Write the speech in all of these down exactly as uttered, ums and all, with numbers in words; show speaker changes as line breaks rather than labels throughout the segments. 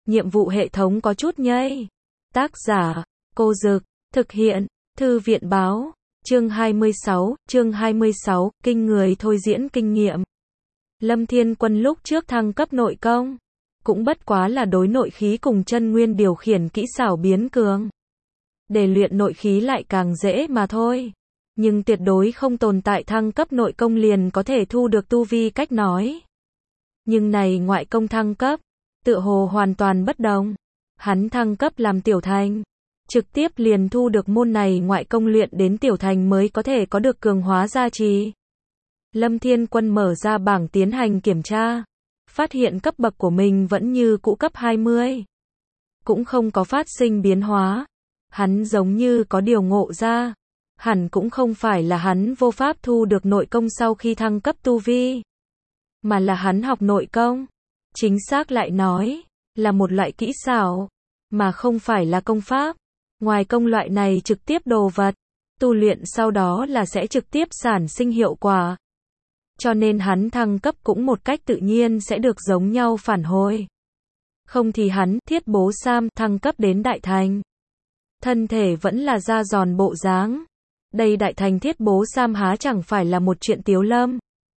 nhiệm vụ hệ thống có chút nhây. Tác giả, Cô Dực, thực hiện, Thư viện Báo, chương hai mươi sáu, chương hai mươi sáu, kinh người thôi diễn kinh nghiệm. Lâm Thiên Quân lúc trước thăng cấp nội công, cũng bất quá là đối nội khí cùng chân nguyên điều khiển kỹ xảo biến cường. Để luyện nội khí lại càng dễ mà thôi. Nhưng tuyệt đối không tồn tại thăng cấp nội công liền có thể thu được tu vi cách nói. Nhưng này ngoại công thăng cấp, tựa hồ hoàn toàn bất đồng. Hắn thăng cấp làm tiểu thành, trực tiếp liền thu được môn này ngoại công luyện đến tiểu thành mới có thể có được cường hóa gia trì. Lâm Thiên Quân mở ra bảng tiến hành kiểm tra, phát hiện cấp bậc của mình vẫn như cũ cấp hai mươi. Cũng không có phát sinh biến hóa. Hắn giống như có điều ngộ ra. Hẳn cũng không phải là hắn vô pháp thu được nội công sau khi thăng cấp tu vi, mà là hắn học nội công. Chính xác lại nói, là một loại kỹ xảo, mà không phải là công pháp. Ngoài công loại này trực tiếp đồ vật, tu luyện sau đó là sẽ trực tiếp sản sinh hiệu quả. Cho nên hắn thăng cấp cũng một cách tự nhiên sẽ được giống nhau phản hồi. Không thì hắn, Thiết Bố Sam, thăng cấp đến đại thành. Thân thể vẫn là da giòn bộ dáng. Đây đại thành Thiết Bố Sam há chẳng phải là một chuyện tiếu lâm.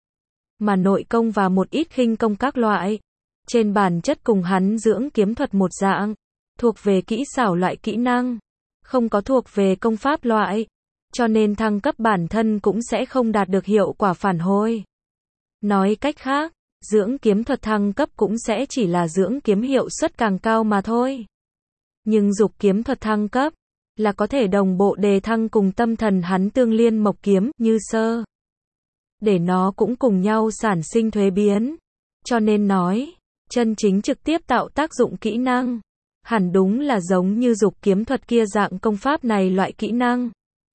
Mà nội công và một ít khinh công các loại, trên bản chất cùng hắn dưỡng kiếm thuật một dạng, thuộc về kỹ xảo loại kỹ năng, không có thuộc về công pháp loại, cho nên thăng cấp bản thân cũng sẽ không đạt được hiệu quả phản hồi. Nói cách khác, dưỡng kiếm thuật thăng cấp cũng sẽ chỉ là dưỡng kiếm hiệu suất càng cao mà thôi. Nhưng dục kiếm thuật thăng cấp, là có thể đồng bộ đề thăng cùng tâm thần hắn tương liên mộc kiếm, như sơ. Để nó cũng cùng nhau sản sinh thuế biến. Cho nên nói, chân chính trực tiếp tạo tác dụng kỹ năng, hẳn đúng là giống như dục kiếm thuật kia dạng công pháp này loại kỹ năng.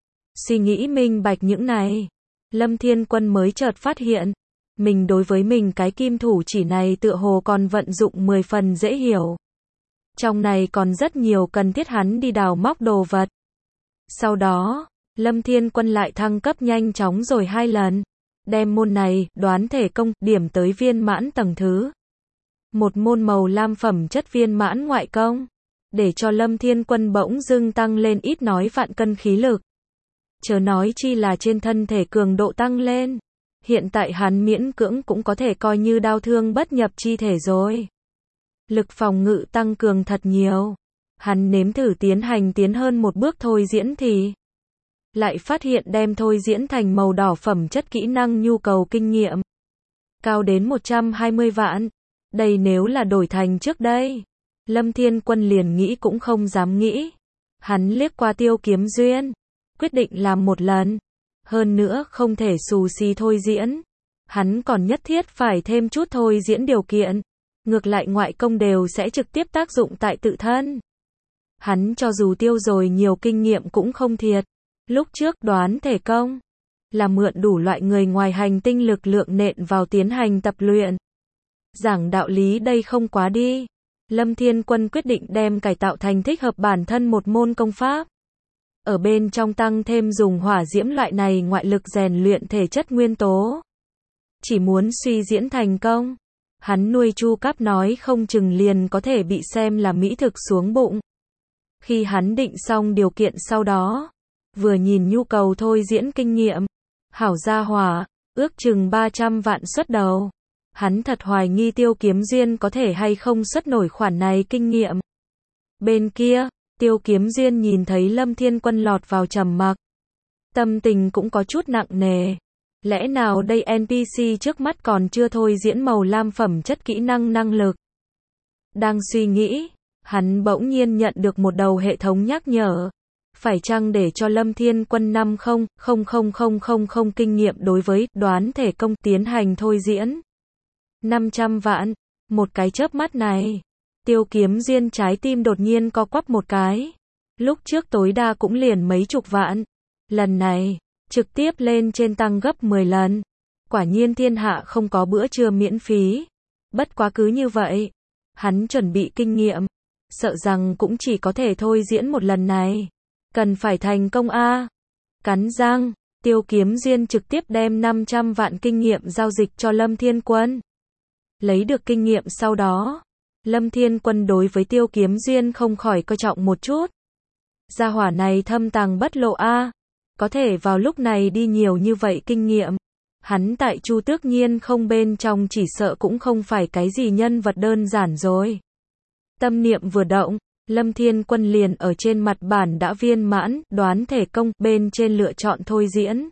Suy nghĩ minh bạch những này, Lâm Thiên Quân mới chợt phát hiện, mình đối với mình cái kim thủ chỉ này tựa hồ còn vận dụng mười phần dễ hiểu. Trong này còn rất nhiều cần thiết hắn đi đào móc đồ vật. Sau đó, Lâm Thiên Quân lại thăng cấp nhanh chóng rồi hai lần, đem môn này, đoán thể công, điểm tới viên mãn tầng thứ. Một môn màu lam phẩm chất viên mãn ngoại công, để cho Lâm Thiên Quân bỗng dưng tăng lên ít nói vạn cân khí lực. Chớ nói chi là trên thân thể cường độ tăng lên. Hiện tại hắn miễn cưỡng cũng có thể coi như đao thương bất nhập chi thể rồi. Lực phòng ngự tăng cường thật nhiều. Hắn nếm thử tiến hành tiến hơn một bước thôi diễn thì lại phát hiện đem thôi diễn thành màu đỏ phẩm chất kỹ năng nhu cầu kinh nghiệm cao đến một trăm hai mươi vạn. Đây nếu là đổi thành trước đây, Lâm Thiên Quân liền nghĩ cũng không dám nghĩ. Hắn liếc qua Tiêu Kiếm Duyên, quyết định làm một lần. Hơn nữa không thể xù xì thôi diễn. Hắn còn nhất thiết phải thêm chút thôi diễn điều kiện. Ngược lại ngoại công đều sẽ trực tiếp tác dụng tại tự thân. Hắn cho dù tiêu rồi nhiều kinh nghiệm cũng không thiệt. Lúc trước đoán thể công, là mượn đủ loại người ngoài hành tinh lực lượng nện vào tiến hành tập luyện. Giảng đạo lý đây không quá đi. Lâm Thiên Quân quyết định đem cải tạo thành thích hợp bản thân một môn công pháp. Ở bên trong tăng thêm dùng hỏa diễm loại này ngoại lực rèn luyện thể chất nguyên tố. Chỉ muốn suy diễn thành công, hắn nuôi chu cáp nói không chừng liền có thể bị xem là mỹ thực xuống bụng. Khi hắn định xong điều kiện sau đó, vừa nhìn nhu cầu thôi diễn kinh nghiệm, hảo gia hỏa, ước chừng ba trăm vạn xuất đầu. Hắn thật hoài nghi Tiêu Kiếm Duyên có thể hay không xuất nổi khoản này kinh nghiệm. Bên kia, Tiêu Kiếm Duyên nhìn thấy Lâm Thiên Quân lọt vào trầm mặc, tâm tình cũng có chút nặng nề. Lẽ nào đây en pê xê trước mắt còn chưa thôi diễn màu lam phẩm chất kỹ năng năng lực? Đang suy nghĩ, hắn bỗng nhiên nhận được một đầu hệ thống nhắc nhở. Phải chăng để cho Lâm Thiên Quân năm không không không không không không kinh nghiệm đối với đoán thể công tiến hành thôi diễn? năm trăm vạn, một cái chớp mắt này, Tiêu Kiếm Duyên trái tim đột nhiên co quắp một cái. Lúc trước tối đa cũng liền mấy chục vạn. Lần này, trực tiếp lên trên tăng gấp mười lần. Quả nhiên thiên hạ không có bữa trưa miễn phí. Bất quá cứ như vậy, hắn chuẩn bị kinh nghiệm, sợ rằng cũng chỉ có thể thôi diễn một lần này. Cần phải thành công a. Cắn răng, Tiêu Kiếm Duyên trực tiếp đem năm trăm vạn kinh nghiệm giao dịch cho Lâm Thiên Quân. Lấy được kinh nghiệm sau đó, Lâm Thiên Quân đối với Tiêu Kiếm Duyên không khỏi coi trọng một chút. Gia hỏa này thâm tàng bất lộ a, có thể vào lúc này đi nhiều như vậy kinh nghiệm. Hắn tại Chu Tước Nhiên không bên trong chỉ sợ cũng không phải cái gì nhân vật đơn giản rồi. Tâm niệm vừa động, Lâm Thiên Quân liền ở trên mặt bản đã viên mãn, đoán thể công, bên trên lựa chọn thôi diễn.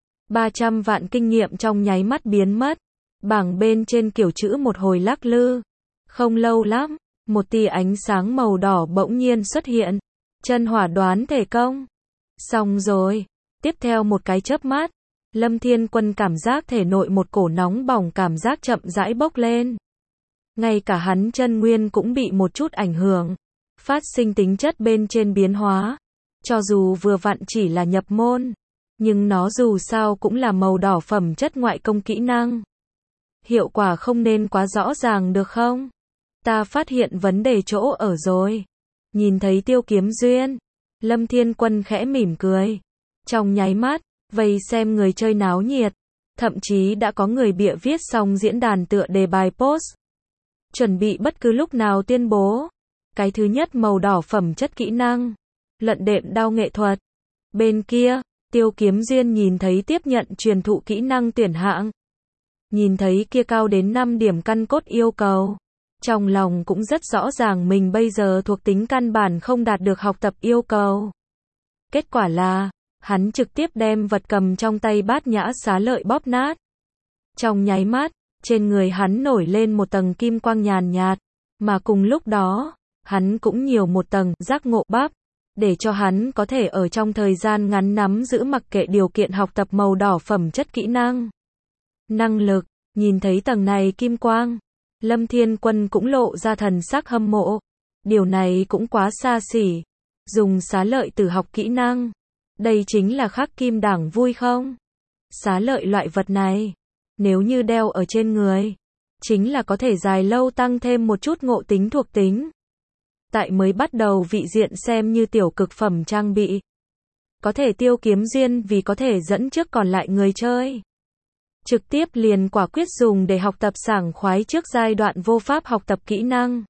ba trăm vạn kinh nghiệm trong nháy mắt biến mất. Bảng bên trên kiểu chữ một hồi lắc lư. Không lâu lắm, một tia ánh sáng màu đỏ bỗng nhiên xuất hiện. Chân hỏa đoán thể công. Xong rồi. Tiếp theo một cái chớp mắt, Lâm Thiên Quân cảm giác thể nội một cổ nóng bỏng cảm giác chậm rãi bốc lên. Ngay cả hắn chân nguyên cũng bị một chút ảnh hưởng. Phát sinh tính chất bên trên biến hóa. Cho dù vừa vặn chỉ là nhập môn, nhưng nó dù sao cũng là màu đỏ phẩm chất ngoại công kỹ năng. Hiệu quả không nên quá rõ ràng được không? Ta phát hiện vấn đề chỗ ở rồi. Nhìn thấy Tiêu Kiếm Duyên, Lâm Thiên Quân khẽ mỉm cười. Trong nháy mắt, vây xem người chơi náo nhiệt. Thậm chí đã có người bịa viết xong diễn đàn tựa đề bài post. Chuẩn bị bất cứ lúc nào tuyên bố. Cái thứ nhất màu đỏ phẩm chất kỹ năng. Luận đệm đao nghệ thuật. Bên kia, Tiêu Kiếm Duyên nhìn thấy tiếp nhận truyền thụ kỹ năng tuyển hạng. Nhìn thấy kia cao đến năm điểm căn cốt yêu cầu. Trong lòng cũng rất rõ ràng mình bây giờ thuộc tính căn bản không đạt được học tập yêu cầu. Kết quả là, hắn trực tiếp đem vật cầm trong tay bát nhã xá lợi bóp nát. Trong nháy mắt, trên người hắn nổi lên một tầng kim quang nhàn nhạt, mà cùng lúc đó, hắn cũng nhiều một tầng giác ngộ bắp, để cho hắn có thể ở trong thời gian ngắn nắm giữ mặc kệ điều kiện học tập màu đỏ phẩm chất kỹ năng. Năng lực, nhìn thấy tầng này kim quang, Lâm Thiên Quân cũng lộ ra thần sắc hâm mộ. Điều này cũng quá xa xỉ. Dùng xá lợi tử học kỹ năng. Đây chính là khắc kim đẳng vui không? Xá lợi loại vật này, nếu như đeo ở trên người, chính là có thể dài lâu tăng thêm một chút ngộ tính thuộc tính. Tại mới bắt đầu vị diện xem như tiểu cực phẩm trang bị. Có thể Tiêu Kiếm Duyên vì có thể dẫn trước còn lại người chơi. Trực tiếp liền quả quyết dùng để học tập sảng khoái trước giai đoạn vô pháp học tập kỹ năng.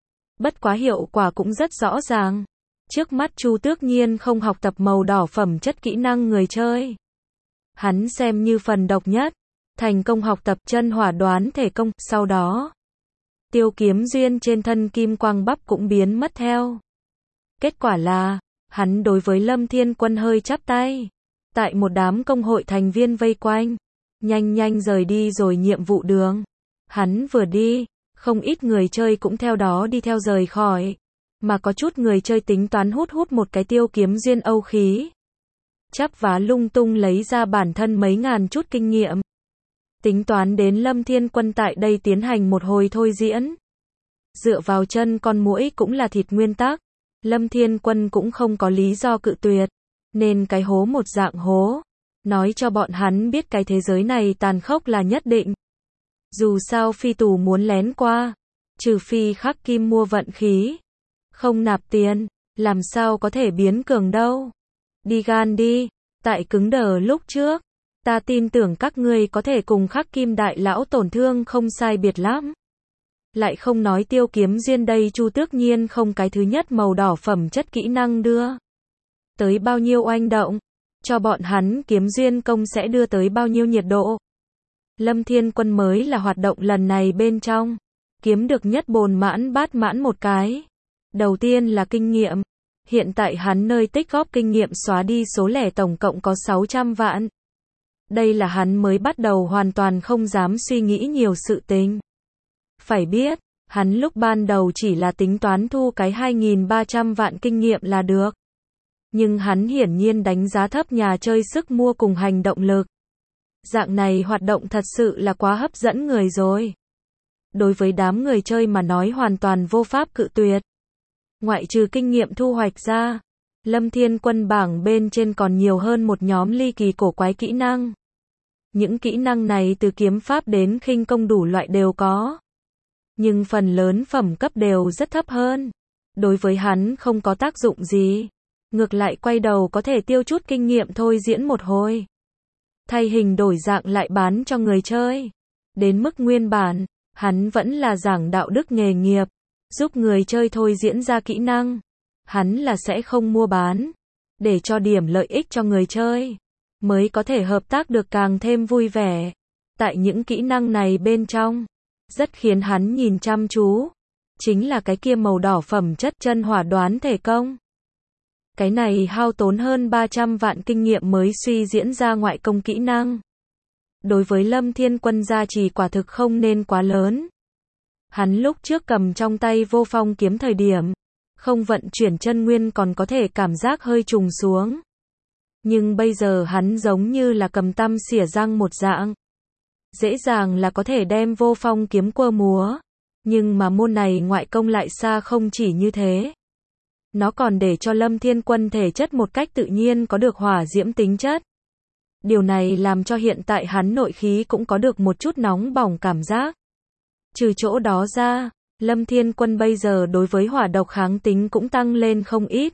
Bất quá hiệu quả cũng rất rõ ràng. Trước mắt Chu Tước Nhiên không học tập màu đỏ phẩm chất kỹ năng người chơi. Hắn xem như phần độc nhất. Thành công học tập chân hỏa đoán thể công. Sau đó, Tiêu Kiếm Duyên trên thân kim quang bắp cũng biến mất theo. Kết quả là, hắn đối với Lâm Thiên Quân hơi chắp tay. Tại một đám công hội thành viên vây quanh. Nhanh nhanh rời đi rồi nhiệm vụ đường. Hắn vừa đi, không ít người chơi cũng theo đó đi theo rời khỏi. Mà có chút người chơi tính toán hút hút một cái Tiêu Kiếm Duyên âu khí. Chắp vá lung tung lấy ra bản thân mấy ngàn chút kinh nghiệm. Tính toán đến Lâm Thiên Quân tại đây tiến hành một hồi thôi diễn. Dựa vào chân con muỗi cũng là thịt nguyên tắc. Lâm Thiên Quân cũng không có lý do cự tuyệt. Nên cái hố một dạng hố. Nói cho bọn hắn biết cái thế giới này tàn khốc là nhất định. Dù sao phi tù muốn lén qua. Trừ phi khắc kim mua vận khí. Không nạp tiền, làm sao có thể biến cường đâu. Đi gan đi, tại cứng đờ lúc trước. Ta tin tưởng các ngươi có thể cùng khắc kim đại lão tổn thương không sai biệt lắm. Lại không nói Tiêu Kiếm Duyên đây Chu Tước Nhiên không cái thứ nhất màu đỏ phẩm chất kỹ năng đưa. Tới bao nhiêu oanh động. Cho bọn hắn kiếm duyên công sẽ đưa tới bao nhiêu nhiệt độ. Lâm Thiên Quân mới là hoạt động lần này bên trong. Kiếm được nhất bồn mãn bát mãn một cái. Đầu tiên là kinh nghiệm. Hiện tại hắn nơi tích góp kinh nghiệm xóa đi số lẻ tổng cộng có sáu trăm vạn. Đây là hắn mới bắt đầu hoàn toàn không dám suy nghĩ nhiều sự tình. Phải biết, hắn lúc ban đầu chỉ là tính toán thu cái hai nghìn ba trăm vạn kinh nghiệm là được. Nhưng hắn hiển nhiên đánh giá thấp nhà chơi sức mua cùng hành động lực. Dạng này hoạt động thật sự là quá hấp dẫn người rồi. Đối với đám người chơi mà nói hoàn toàn vô pháp cự tuyệt. Ngoại trừ kinh nghiệm thu hoạch ra, Lâm Thiên Quân bảng bên trên còn nhiều hơn một nhóm ly kỳ cổ quái kỹ năng. Những kỹ năng này từ kiếm pháp đến khinh công đủ loại đều có. Nhưng phần lớn phẩm cấp đều rất thấp hơn. Đối với hắn không có tác dụng gì. Ngược lại quay đầu có thể tiêu chút kinh nghiệm thôi diễn một hồi. Thay hình đổi dạng lại bán cho người chơi. Đến mức nguyên bản, hắn vẫn là giảng đạo đức nghề nghiệp. giúp người chơi thôi diễn ra kỹ năng. Hắn là sẽ không mua bán, để cho điểm lợi ích cho người chơi, mới có thể hợp tác được càng thêm vui vẻ. Tại những kỹ năng này bên trong, rất khiến hắn nhìn chăm chú, chính là cái kia màu đỏ phẩm chất chân hỏa đoán thể công. Cái này hao tốn hơn ba trăm vạn kinh nghiệm mới suy diễn ra ngoại công kỹ năng. Đối với Lâm Thiên Quân gia trì quả thực không nên quá lớn. Hắn lúc trước cầm trong tay vô phong kiếm thời điểm, không vận chuyển chân nguyên còn có thể cảm giác hơi trùng xuống. Nhưng bây giờ hắn giống như là cầm tăm xỉa răng một dạng. Dễ dàng là có thể đem vô phong kiếm quơ múa. Nhưng mà môn này ngoại công lại xa không chỉ như thế. Nó còn để cho Lâm Thiên Quân thể chất một cách tự nhiên có được hỏa diễm tính chất. Điều này làm cho hiện tại hắn nội khí cũng có được một chút nóng bỏng cảm giác. Trừ chỗ đó ra, Lâm Thiên Quân bây giờ đối với hỏa độc kháng tính cũng tăng lên không ít.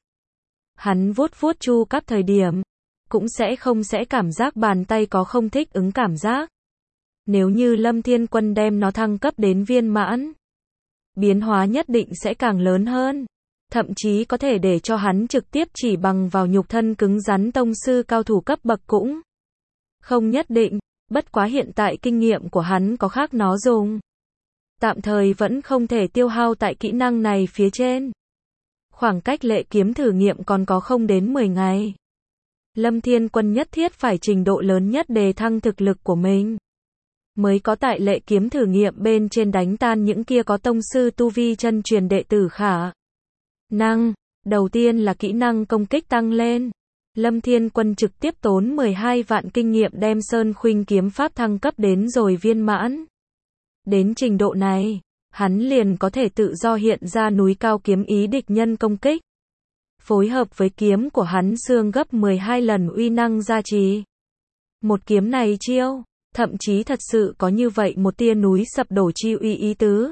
Hắn vuốt vuốt chu cấp thời điểm, cũng sẽ không sẽ cảm giác bàn tay có không thích ứng cảm giác. Nếu như Lâm Thiên Quân đem nó thăng cấp đến viên mãn, biến hóa nhất định sẽ càng lớn hơn. Thậm chí có thể để cho hắn trực tiếp chỉ bằng vào nhục thân cứng rắn tông sư cao thủ cấp bậc cũng không nhất định, bất quá hiện tại kinh nghiệm của hắn có khác nó dùng. Tạm thời vẫn không thể tiêu hao tại kỹ năng này phía trên. Khoảng cách lệ kiếm thử nghiệm còn có không đến mười ngày. Lâm Thiên Quân nhất thiết phải trình độ lớn nhất đề thăng thực lực của mình, mới có tại lệ kiếm thử nghiệm bên trên đánh tan những kia có tông sư tu vi chân truyền đệ tử khả năng. Đầu tiên là kỹ năng công kích tăng lên. Lâm Thiên Quân trực tiếp tốn mười hai vạn kinh nghiệm đem Sơn Khuynh kiếm pháp thăng cấp đến rồi viên mãn. Đến trình độ này, hắn liền có thể tự do hiện ra núi cao kiếm ý địch nhân công kích. Phối hợp với kiếm của hắn xương gấp mười hai lần uy năng gia trì. Một kiếm này chiêu, thậm chí thật sự có như vậy một tia núi sập đổ chi uy ý tứ.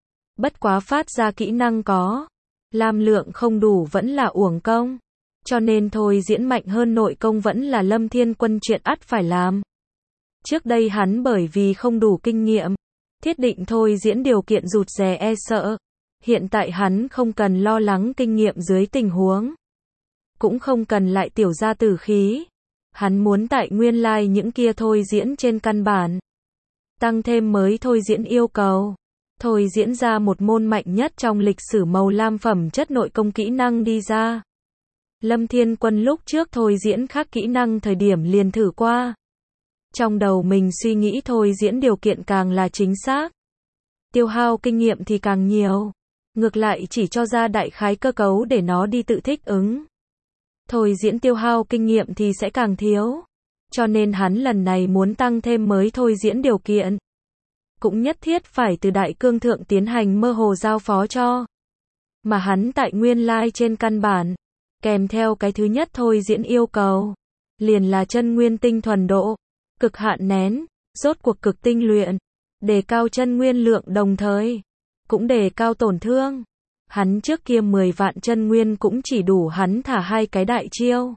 Bất quá phát ra kỹ năng có, lam lượng không đủ vẫn là uổng công. Cho nên thôi diễn mạnh hơn nội công vẫn là Lâm Thiên Quân chuyện ắt phải làm. Trước đây hắn bởi vì không đủ kinh nghiệm, thiết định thôi diễn điều kiện rụt rè e sợ. Hiện tại hắn không cần lo lắng kinh nghiệm dưới tình huống, cũng không cần lại tiểu ra tử khí. Hắn muốn tại nguyên lai like những kia thôi diễn trên căn bản, tăng thêm mới thôi diễn yêu cầu. Thôi diễn ra một môn mạnh nhất trong lịch sử màu lam phẩm chất nội công kỹ năng đi ra. Lâm Thiên Quân lúc trước thôi diễn khác kỹ năng thời điểm liền thử qua. Trong đầu mình suy nghĩ thôi diễn điều kiện càng là chính xác, tiêu hao kinh nghiệm thì càng nhiều. Ngược lại chỉ cho ra đại khái cơ cấu để nó đi tự thích ứng. Thôi diễn tiêu hao kinh nghiệm thì sẽ càng thiếu. Cho nên hắn lần này muốn tăng thêm mới thôi diễn điều kiện, cũng nhất thiết phải từ đại cương thượng tiến hành mơ hồ giao phó cho. Mà hắn tại nguyên lai trên căn bản, kèm theo cái thứ nhất thôi diễn yêu cầu, liền là chân nguyên tinh thuần độ, cực hạn nén, rốt cuộc cực tinh luyện, đề cao chân nguyên lượng đồng thời, cũng đề cao tổn thương. Hắn trước kia mười vạn chân nguyên cũng chỉ đủ hắn thả hai cái đại chiêu.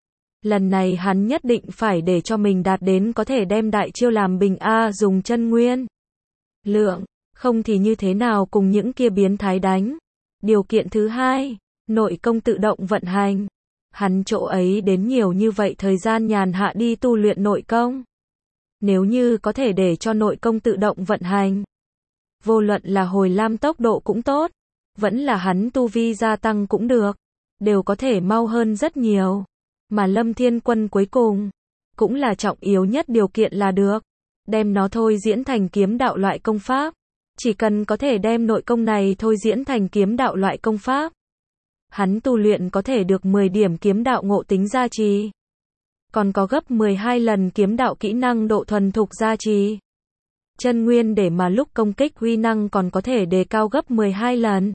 Lần này hắn nhất định phải để cho mình đạt đến có thể đem đại chiêu làm bình A dùng chân nguyên lượng, không thì như thế nào cùng những kia biến thái đánh. Điều kiện thứ hai, nội công tự động vận hành. Hắn chỗ ấy đến nhiều như vậy thời gian nhàn hạ đi tu luyện nội công. Nếu như có thể để cho nội công tự động vận hành, vô luận là hồi lam tốc độ cũng tốt, vẫn là hắn tu vi gia tăng cũng được, đều có thể mau hơn rất nhiều. Mà Lâm Thiên Quân cuối cùng, cũng là trọng yếu nhất điều kiện là được, đem nó thôi diễn thành kiếm đạo loại công pháp. Chỉ cần có thể đem nội công này thôi diễn thành kiếm đạo loại công pháp, hắn tu luyện có thể được mười điểm kiếm đạo ngộ tính gia trì, còn có gấp mười hai lần kiếm đạo kỹ năng độ thuần thục gia trì. Chân nguyên để mà lúc công kích uy năng còn có thể đề cao gấp mười hai lần.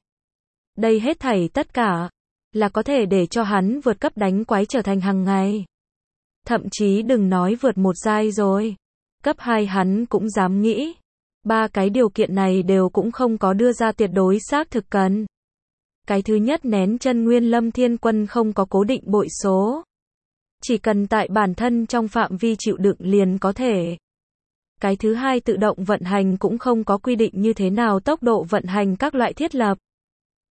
Đây hết thảy tất cả là có thể để cho hắn vượt cấp đánh quái trở thành hàng ngày. Thậm chí đừng nói vượt một giai rồi, cấp hai hắn cũng dám nghĩ. Ba cái điều kiện này đều cũng không có đưa ra tuyệt đối xác thực cần. Cái thứ nhất nén chân nguyên Lâm Thiên Quân không có cố định bội số, chỉ cần tại bản thân trong phạm vi chịu đựng liền có thể. Cái thứ hai tự động vận hành cũng không có quy định như thế nào tốc độ vận hành các loại thiết lập.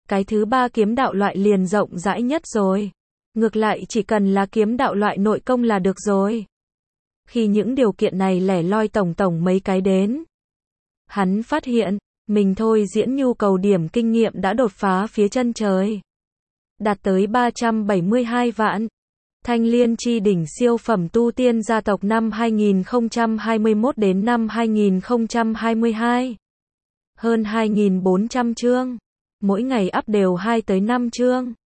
Cái thứ ba kiếm đạo loại liền rộng rãi nhất rồi. Ngược lại chỉ cần là kiếm đạo loại nội công là được rồi. Khi những điều kiện này lẻ loi tổng tổng mấy cái đến, hắn phát hiện, mình thôi diễn nhu cầu điểm kinh nghiệm đã đột phá phía chân trời. Đạt tới ba trăm bảy mươi hai vạn. Thanh Liên chi đỉnh siêu phẩm tu tiên gia tộc năm hai nghìn không trăm hai mươi mốt đến năm hai nghìn không trăm hai mươi hai. Hơn hai nghìn bốn trăm chương. Mỗi ngày up đều hai tới năm chương.